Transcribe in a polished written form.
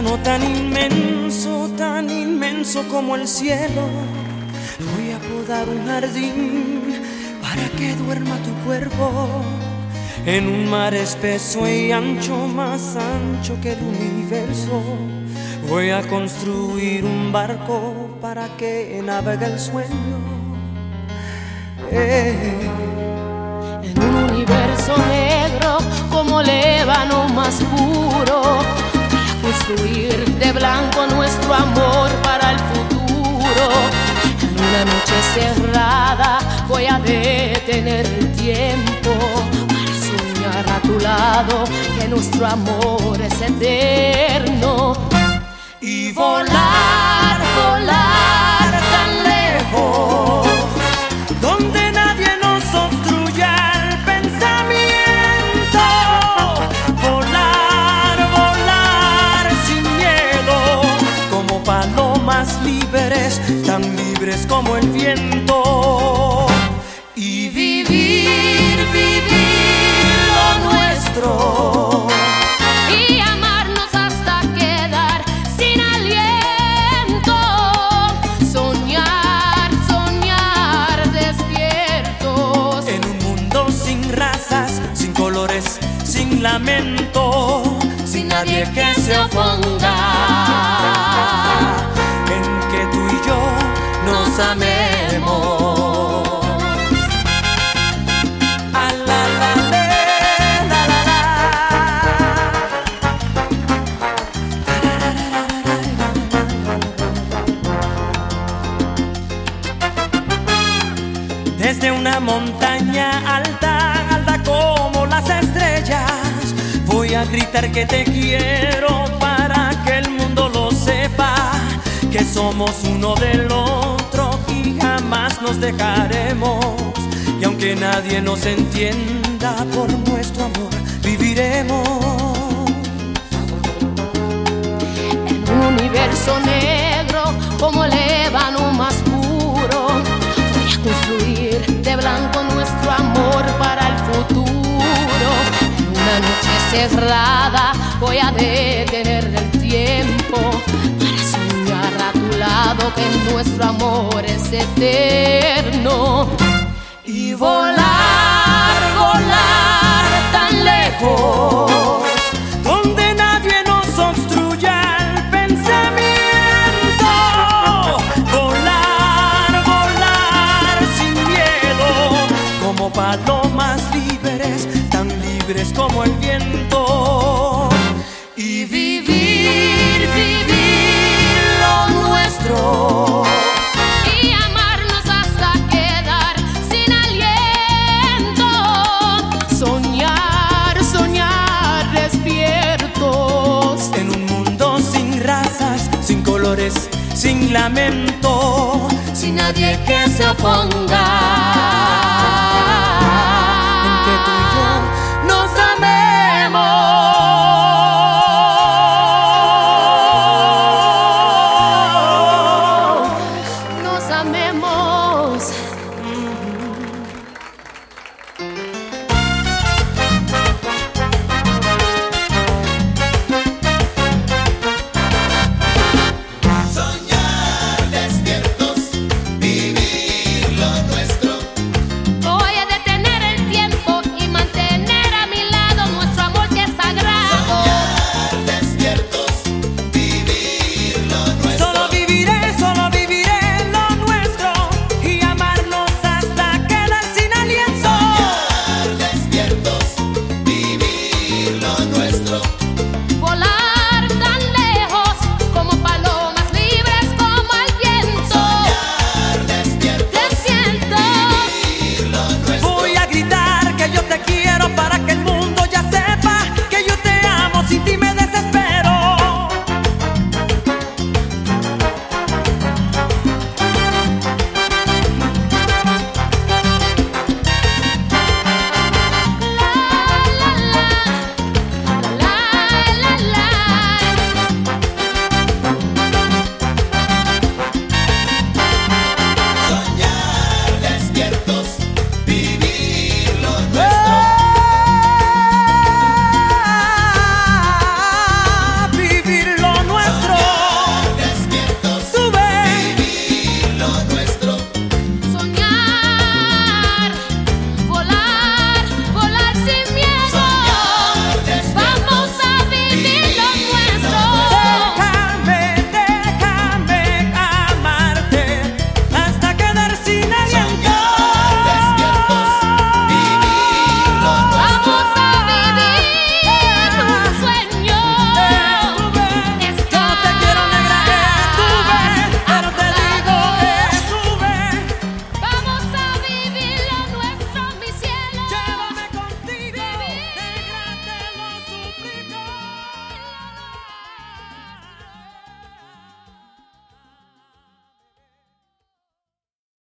tan inmenso como el cielo. Voy a podar un jardín para que duerma tu cuerpo en un mar espeso y ancho, más ancho que el universo. Voy a construir un barco para que navegue el sueño. En un universo negro como el ébano más puro, voy a construir de blanco nuestro amor para el futuro. En una noche cerrada voy a detener el tiempo para soñar a tu lado que nuestro amor es eterno. Y volar, volar tan lejos, donde nadie nos obstruya el pensamiento. Volar, volar sin miedo, como palomas libres, tan libres como el viento. Y vivir, vivir lo nuestro. Sin lamento, sin nadie que se oponga, en que tú y yo nos amemos. A la la la la la. Desde una montaña alta, como las estrellas, voy a gritar que te quiero para que el mundo lo sepa, que somos uno del otro y jamás nos dejaremos. Y aunque nadie nos entienda, por nuestro amor viviremos. En un universo negro como el ébano más puro, voy a construir de blanco nuestro amor para el futuro. En una noche cerrada voy a detener el tiempo para soñar a tu lado que nuestro amor es eterno. Y volar, volar tan lejos, donde nadie nos obstruya el pensamiento. Volar, volar sin miedo, como palomas libres, tan libres como el viento. Y vivir, vivir lo nuestro. Y amarnos hasta quedar sin aliento. Soñar, soñar despiertos. En un mundo sin razas, sin colores, sin lamento, sin nadie que se oponga.